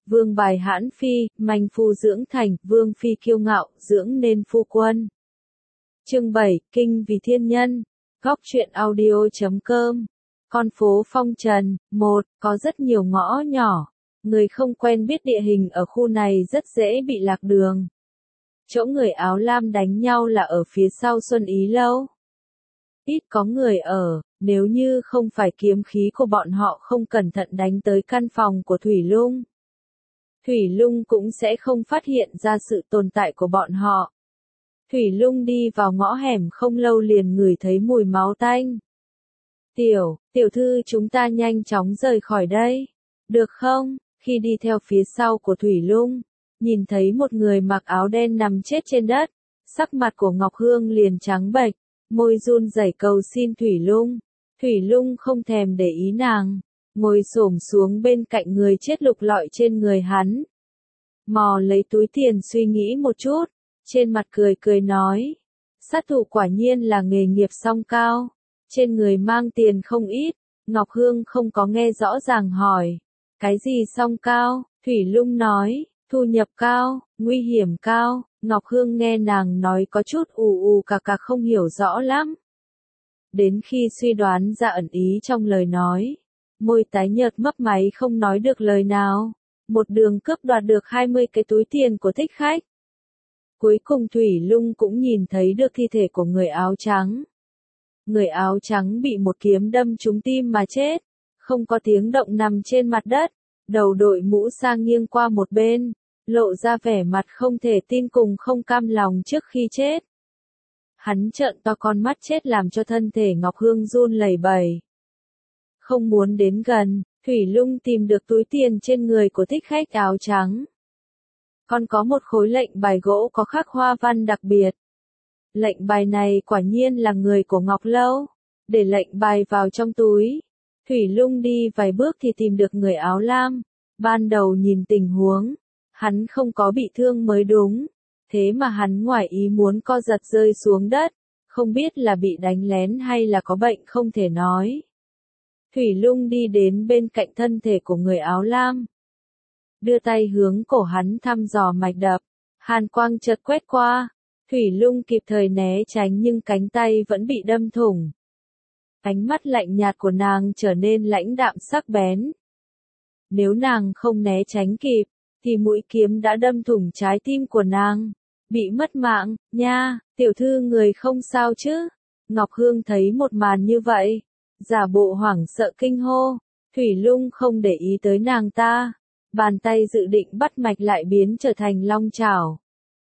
Vương bài hãn phi, manh phu dưỡng thành, vương phi kiêu ngạo, dưỡng nên phu quân. Chương 7, Kinh vì thiên nhân. Góc truyện audio.com. Con phố Phong Trần. 1. Có rất nhiều ngõ nhỏ. Người không quen biết địa hình ở khu này rất dễ bị lạc đường. Chỗ người áo lam đánh nhau là ở phía sau Xuân Ý Lâu. Ít có người ở, nếu như không phải kiếm khí của bọn họ không cẩn thận đánh tới căn phòng của Thủy Lung. Thủy Lung cũng sẽ không phát hiện ra sự tồn tại của bọn họ. Thủy Lung đi vào ngõ hẻm không lâu liền ngửi thấy mùi máu tanh. Tiểu thư chúng ta nhanh chóng rời khỏi đây. Được không? Khi đi theo phía sau của Thủy Lung, nhìn thấy một người mặc áo đen nằm chết trên đất. Sắc mặt của Ngọc Hương liền trắng bệch, môi run rẩy cầu xin Thủy Lung. Thủy Lung không thèm để ý nàng, ngồi xổm xuống bên cạnh người chết lục lọi trên người hắn. Mò lấy túi tiền suy nghĩ một chút, trên mặt cười cười nói. Sát thủ quả nhiên là nghề nghiệp song cao, trên người mang tiền không ít. Ngọc Hương không có nghe rõ ràng hỏi. Cái gì song cao? Thủy Lung nói, thu nhập cao, nguy hiểm cao. Ngọc Hương nghe nàng nói có chút ù cà không hiểu rõ lắm. Đến khi suy đoán ra ẩn ý trong lời nói, môi tái nhợt mấp máy không nói được lời nào, một đường cướp đoạt được 20 cái túi tiền của thích khách. Cuối cùng Thủy Lung cũng nhìn thấy được thi thể của người áo trắng. Người áo trắng bị một kiếm đâm trúng tim mà chết, không có tiếng động nằm trên mặt đất, đầu đội mũ sang nghiêng qua một bên, lộ ra vẻ mặt không thể tin cùng không cam lòng trước khi chết. Hắn trợn to con mắt chết làm cho thân thể Ngọc Hương run lẩy bẩy. Không muốn đến gần, Thủy Lung tìm được túi tiền trên người của thích khách áo trắng. Còn có một khối lệnh bài gỗ có khắc hoa văn đặc biệt. Lệnh bài này quả nhiên là người của Ngọc Lâu. Để lệnh bài vào trong túi, Thủy Lung đi vài bước thì tìm được người áo lam. Ban đầu nhìn tình huống, hắn không có bị thương mới đúng. Thế mà hắn ngoài ý muốn co giật rơi xuống đất, không biết là bị đánh lén hay là có bệnh không thể nói. Thủy Lung đi đến bên cạnh thân thể của người áo lam. Đưa tay hướng cổ hắn thăm dò mạch đập, hàn quang chợt quét qua. Thủy Lung kịp thời né tránh nhưng cánh tay vẫn bị đâm thủng. Ánh mắt lạnh nhạt của nàng trở nên lãnh đạm sắc bén. Nếu nàng không né tránh kịp, thì mũi kiếm đã đâm thủng trái tim của nàng. Bị mất mạng, nha, tiểu thư người không sao chứ? Ngọc Hương thấy một màn như vậy, giả bộ hoảng sợ kinh hô. Thủy Lung không để ý tới nàng ta, bàn tay dự định bắt mạch lại biến trở thành long chảo.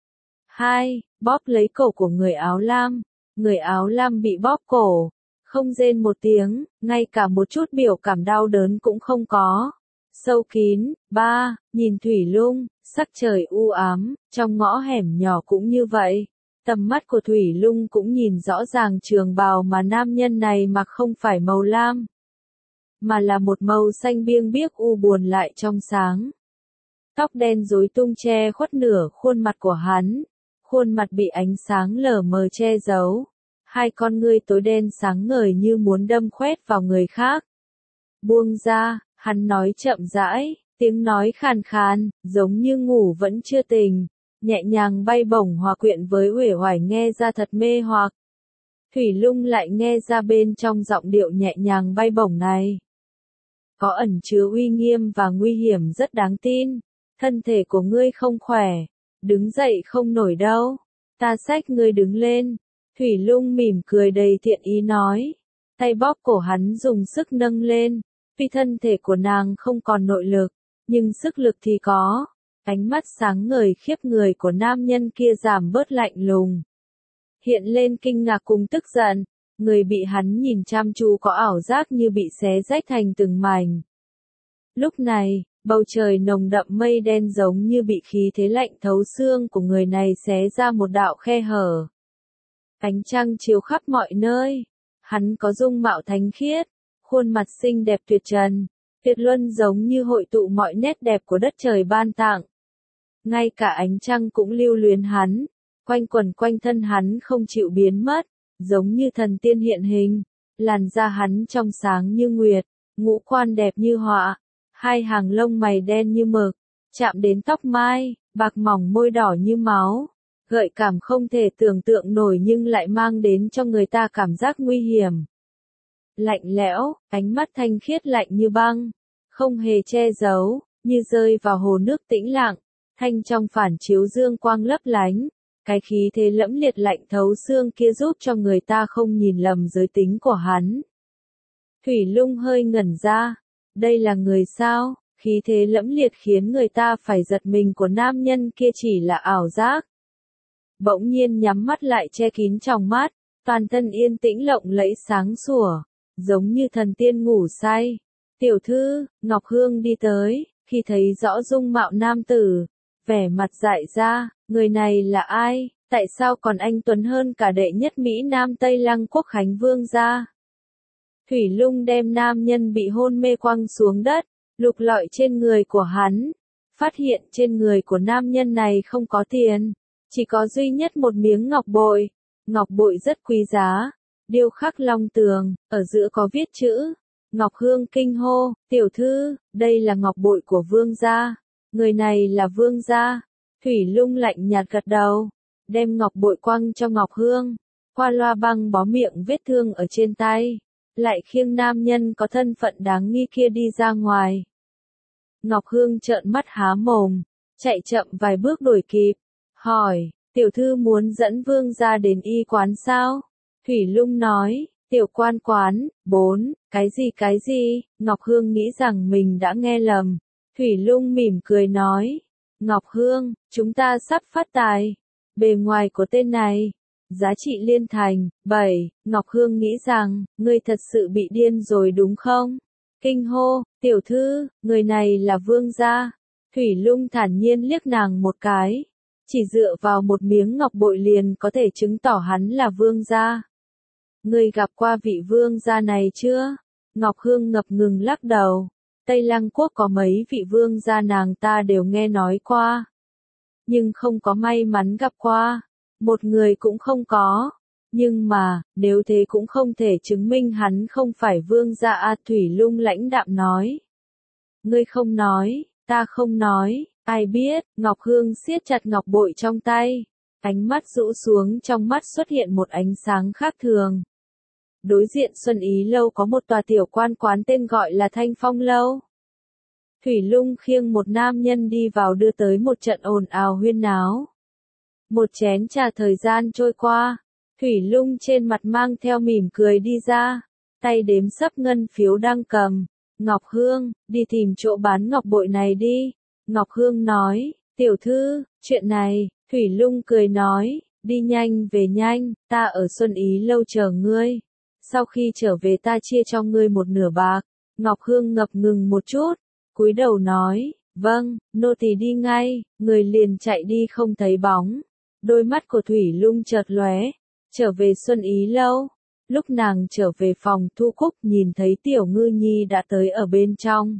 2. Bóp lấy cổ của người áo lam. Người áo lam bị bóp cổ, không rên một tiếng, ngay cả một chút biểu cảm đau đớn cũng không có. Sâu kín. 3. Nhìn Thủy Lung, sắc trời u ám, trong ngõ hẻm nhỏ cũng như vậy. Tầm mắt của Thủy Lung cũng nhìn rõ ràng trường bào mà nam nhân này mặc không phải màu lam, mà là một màu xanh biêng biếc u buồn lại trong sáng. Tóc đen rối tung che khuất nửa khuôn mặt của hắn, khuôn mặt bị ánh sáng lờ mờ che giấu. Hai con ngươi tối đen sáng ngời như muốn đâm khoét vào người khác. Buông ra, hắn nói chậm rãi, tiếng nói khàn khàn, giống như ngủ vẫn chưa tỉnh, nhẹ nhàng bay bổng hòa quyện với uể oải nghe ra thật mê hoặc. Thủy Lung lại nghe ra bên trong giọng điệu nhẹ nhàng bay bổng này có ẩn chứa uy nghiêm và nguy hiểm rất đáng tin. Thân thể của ngươi không khỏe, đứng dậy không nổi đâu, ta xách ngươi đứng lên. Thủy Lung mỉm cười đầy thiện ý nói, tay bóp cổ hắn dùng sức nâng lên. Tuy thân thể của nàng không còn nội lực, nhưng sức lực thì có. Ánh mắt sáng ngời khiếp người của nam nhân kia giảm bớt lạnh lùng, hiện lên kinh ngạc cùng tức giận. Người bị hắn nhìn chăm chú có ảo giác như bị xé rách thành từng mảnh. Lúc này, bầu trời nồng đậm mây đen giống như bị khí thế lạnh thấu xương của người này xé ra một đạo khe hở. Ánh trăng chiếu khắp mọi nơi. Hắn có dung mạo thánh khiết, khuôn mặt xinh đẹp tuyệt trần, tuyệt luân giống như hội tụ mọi nét đẹp của đất trời ban tặng. Ngay cả ánh trăng cũng lưu luyến hắn, quanh quẩn quanh thân hắn không chịu biến mất, giống như thần tiên hiện hình. Làn da hắn trong sáng như nguyệt, ngũ quan đẹp như họa, hai hàng lông mày đen như mực, chạm đến tóc mai, bạc mỏng môi đỏ như máu, gợi cảm không thể tưởng tượng nổi nhưng lại mang đến cho người ta cảm giác nguy hiểm. Lạnh lẽo, ánh mắt thanh khiết lạnh như băng, không hề che giấu, như rơi vào hồ nước tĩnh lặng, thanh trong phản chiếu dương quang lấp lánh. Cái khí thế lẫm liệt lạnh thấu xương kia giúp cho người ta không nhìn lầm giới tính của hắn. Thủy Lung hơi ngẩn ra, đây là người sao? Khí thế lẫm liệt khiến người ta phải giật mình của nam nhân kia chỉ là ảo giác. Bỗng nhiên nhắm mắt lại che kín tròng mắt, toàn thân yên tĩnh lộng lẫy sáng sủa, giống như thần tiên ngủ say. Tiểu thư, Ngọc Hương đi tới, khi thấy rõ dung mạo nam tử, vẻ mặt dại ra, người này là ai, tại sao còn anh tuấn hơn cả đệ nhất Mỹ Nam Tây Lăng Quốc Khánh Vương gia? Thủy Lung đem nam nhân bị hôn mê quăng xuống đất, lục lọi trên người của hắn, phát hiện trên người của nam nhân này không có tiền, chỉ có duy nhất một miếng ngọc bội rất quý giá, điêu khắc long tường, ở giữa có viết chữ. Ngọc Hương kinh hô, tiểu thư, đây là ngọc bội của vương gia, người này là vương gia. Thủy Lung lạnh nhạt gật đầu, đem ngọc bội quăng cho Ngọc Hương, qua loa băng bó miệng vết thương ở trên tay, lại khiêng nam nhân có thân phận đáng nghi kia đi ra ngoài. Ngọc Hương trợn mắt há mồm, chạy chậm vài bước đuổi kịp, hỏi, tiểu thư muốn dẫn vương gia đến y quán sao? Thủy Lung nói, tiểu quan quán, 4, cái gì, Ngọc Hương nghĩ rằng mình đã nghe lầm. Thủy Lung mỉm cười nói, Ngọc Hương, chúng ta sắp phát tài. Bề ngoài của tên này, giá trị liên thành, 7, Ngọc Hương nghĩ rằng, ngươi thật sự bị điên rồi đúng không? Kinh hô, tiểu thư, người này là vương gia. Thủy Lung thản nhiên liếc nàng một cái, chỉ dựa vào một miếng ngọc bội liền có thể chứng tỏ hắn là vương gia. Ngươi gặp qua vị vương gia này chưa? Ngọc Hương ngập ngừng lắc đầu. Tây Lăng Quốc có mấy vị vương gia nàng ta đều nghe nói qua, nhưng không có may mắn gặp qua, một người cũng không có. Nhưng mà, nếu thế cũng không thể chứng minh hắn không phải vương gia a. Thủy Lung lãnh đạm nói. Ngươi không nói, ta không nói, ai biết. Ngọc Hương siết chặt ngọc bội trong tay, ánh mắt rũ xuống, trong mắt xuất hiện một ánh sáng khác thường. Đối diện Xuân Ý Lâu có một tòa tiểu quan quán tên gọi là Thanh Phong Lâu. Thủy Lung khiêng một nam nhân đi vào đưa tới một trận ồn ào huyên náo. Một chén trà thời gian trôi qua, Thủy Lung trên mặt mang theo mỉm cười đi ra, tay đếm sấp ngân phiếu đang cầm. Ngọc Hương, đi tìm chỗ bán ngọc bội này đi. Ngọc Hương nói, tiểu thư, chuyện này, Thủy Lung cười nói, đi nhanh về nhanh, ta ở Xuân Ý Lâu chờ ngươi. Sau khi trở về ta chia cho ngươi một nửa bạc. Ngọc Hương ngập ngừng một chút, cúi đầu nói, vâng, nô tỳ đi ngay, người liền chạy đi không thấy bóng. Đôi mắt của Thủy Lung chợt lóe, trở về Xuân Ý Lâu. Lúc nàng trở về phòng Thu Cúc nhìn thấy Tiểu Ngư Nhi đã tới ở bên trong.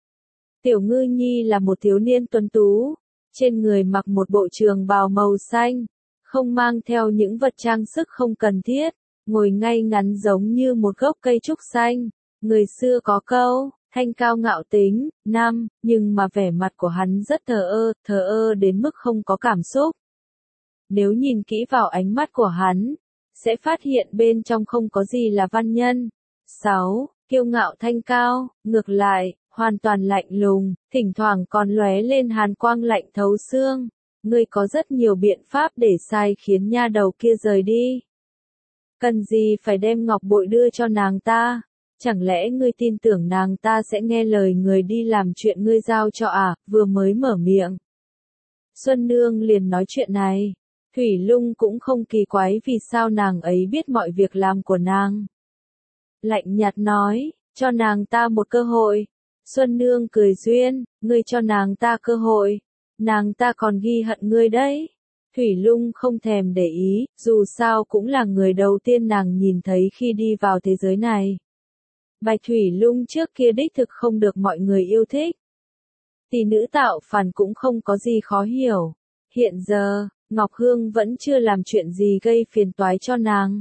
Tiểu Ngư Nhi là một thiếu niên tuấn tú, trên người mặc một bộ trường bào màu xanh, không mang theo những vật trang sức không cần thiết, ngồi ngay ngắn giống như một gốc cây trúc xanh. Người xưa có câu, thanh cao ngạo tính, nhưng mà vẻ mặt của hắn rất thờ ơ đến mức không có cảm xúc. Nếu nhìn kỹ vào ánh mắt của hắn, sẽ phát hiện bên trong không có gì là văn nhân. 6. Kiêu ngạo thanh cao, ngược lại, hoàn toàn lạnh lùng, thỉnh thoảng còn lóe lên hàn quang lạnh thấu xương. Ngươi có rất nhiều biện pháp để sai khiến nha đầu kia rời đi. Cần gì phải đem ngọc bội đưa cho nàng ta? Chẳng lẽ ngươi tin tưởng nàng ta sẽ nghe lời người đi làm chuyện ngươi giao cho à? Vừa mới mở miệng, Xuân Nương liền nói chuyện này. Thủy Lung cũng không kỳ quái vì sao nàng ấy biết mọi việc làm của nàng. Lạnh nhạt nói, cho nàng ta một cơ hội. Xuân Nương cười duyên, ngươi cho nàng ta cơ hội, nàng ta còn ghi hận ngươi đấy. Thủy Lung không thèm để ý, dù sao cũng là người đầu tiên nàng nhìn thấy khi đi vào thế giới này. Bạch Thủy Lung trước kia đích thực không được mọi người yêu thích. Tỷ nữ tạo phản cũng không có gì khó hiểu. Hiện giờ, Ngọc Hương vẫn chưa làm chuyện gì gây phiền toái cho nàng.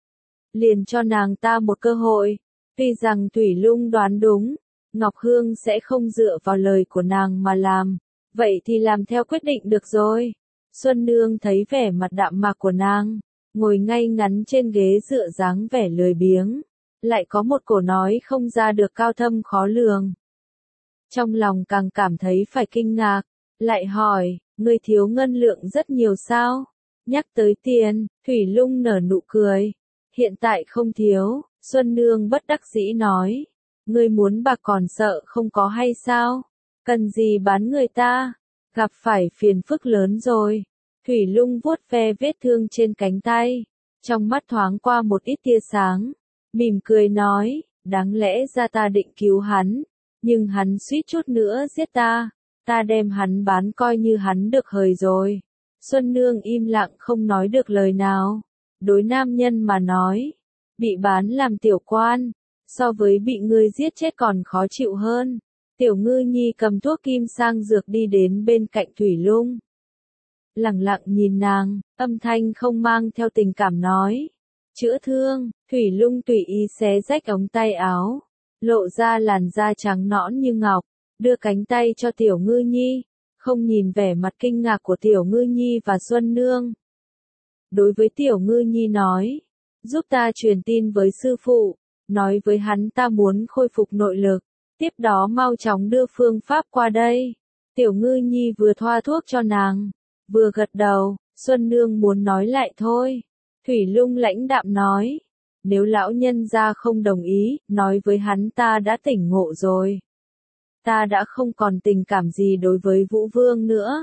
Liền cho nàng ta một cơ hội. Tuy rằng Thủy Lung đoán đúng, Ngọc Hương sẽ không dựa vào lời của nàng mà làm, Vậy thì làm theo quyết định được rồi. Xuân Nương thấy vẻ mặt đạm mạc của nàng, ngồi ngay ngắn trên ghế dựa dáng vẻ lười biếng, lại có một cổ nói không ra được cao thâm khó lường. Trong lòng càng cảm thấy phải kinh ngạc, lại hỏi, ngươi thiếu ngân lượng rất nhiều sao? Nhắc tới tiền, Thủy Lung nở nụ cười. Hiện tại không thiếu, Xuân Nương bất đắc dĩ nói. Ngươi muốn bạc còn sợ không có hay sao? Cần gì bán người ta? Gặp phải phiền phức lớn rồi. Thủy Lung vuốt ve vết thương trên cánh tay. Trong mắt thoáng qua một ít tia sáng. Mỉm cười nói, đáng lẽ ra ta định cứu hắn. Nhưng hắn suýt chút nữa giết ta. Ta đem hắn bán coi như hắn được hời rồi. Xuân Nương im lặng không nói được lời nào. Đối nam nhân mà nói, bị bán làm tiểu quan, so với bị ngươi giết chết còn khó chịu hơn. Tiểu Ngư Nhi cầm thuốc kim sang dược đi đến bên cạnh Thủy Lung. Lặng lặng nhìn nàng, âm thanh không mang theo tình cảm nói. Chữa thương, Thủy Lung tùy ý xé rách ống tay áo, lộ ra làn da trắng nõn như ngọc, đưa cánh tay cho Tiểu Ngư Nhi, không nhìn vẻ mặt kinh ngạc của Tiểu Ngư Nhi và Xuân Nương. Đối với Tiểu Ngư Nhi nói, giúp ta truyền tin với sư phụ, nói với hắn ta muốn khôi phục nội lực, tiếp đó mau chóng đưa phương pháp qua đây. Tiểu Ngư Nhi vừa thoa thuốc cho nàng, vừa gật đầu. Xuân Nương muốn nói lại thôi. Thủy Lung lãnh đạm nói, nếu lão nhân gia không đồng ý, nói với hắn ta đã tỉnh ngộ rồi. Ta đã không còn tình cảm gì đối với Vũ Vương nữa.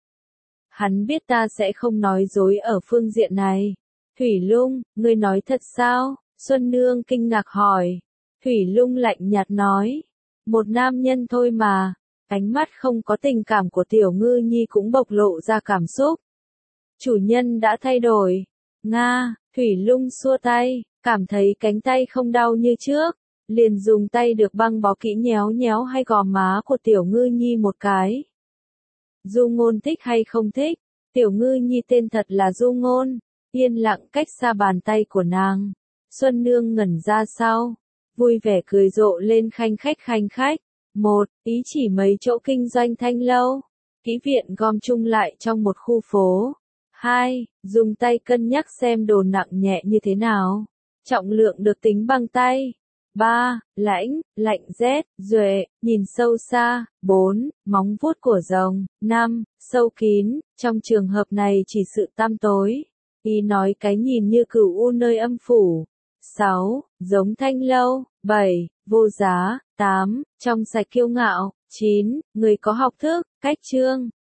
Hắn biết ta sẽ không nói dối ở phương diện này. Thủy Lung, ngươi nói thật sao? Xuân Nương kinh ngạc hỏi. Thủy Lung lạnh nhạt nói, một nam nhân thôi mà. Ánh mắt không có tình cảm của Tiểu Ngư Nhi cũng bộc lộ ra cảm xúc. Chủ nhân đã thay đổi. Nga, Thủy Lung xua tay, cảm thấy cánh tay không đau như trước. Liền dùng tay được băng bó kỹ nhéo nhéo hai gò má của Tiểu Ngư Nhi một cái. Du Ngôn thích hay không thích? Tiểu Ngư Nhi tên thật là Du Ngôn, yên lặng cách xa bàn tay của nàng. Xuân Nương ngẩn ra sau, vui vẻ cười rộ lên khanh khách. Một, ý chỉ mấy chỗ kinh doanh thanh lâu, kỹ viện gom chung lại trong một khu phố. 2. Dùng tay cân nhắc xem đồ nặng nhẹ như thế nào. Trọng lượng được tính bằng tay. 3. Lạnh rét, duệ, nhìn sâu xa. 4. Móng vuốt của rồng. 5. Sâu kín, trong trường hợp này chỉ sự tăm tối. Ý nói cái nhìn như cửu u nơi âm phủ. 6. Giống thanh lâu. 7. Vô giá. 8. Trong sạch kiêu ngạo. 9. Người có học thức, cách chương.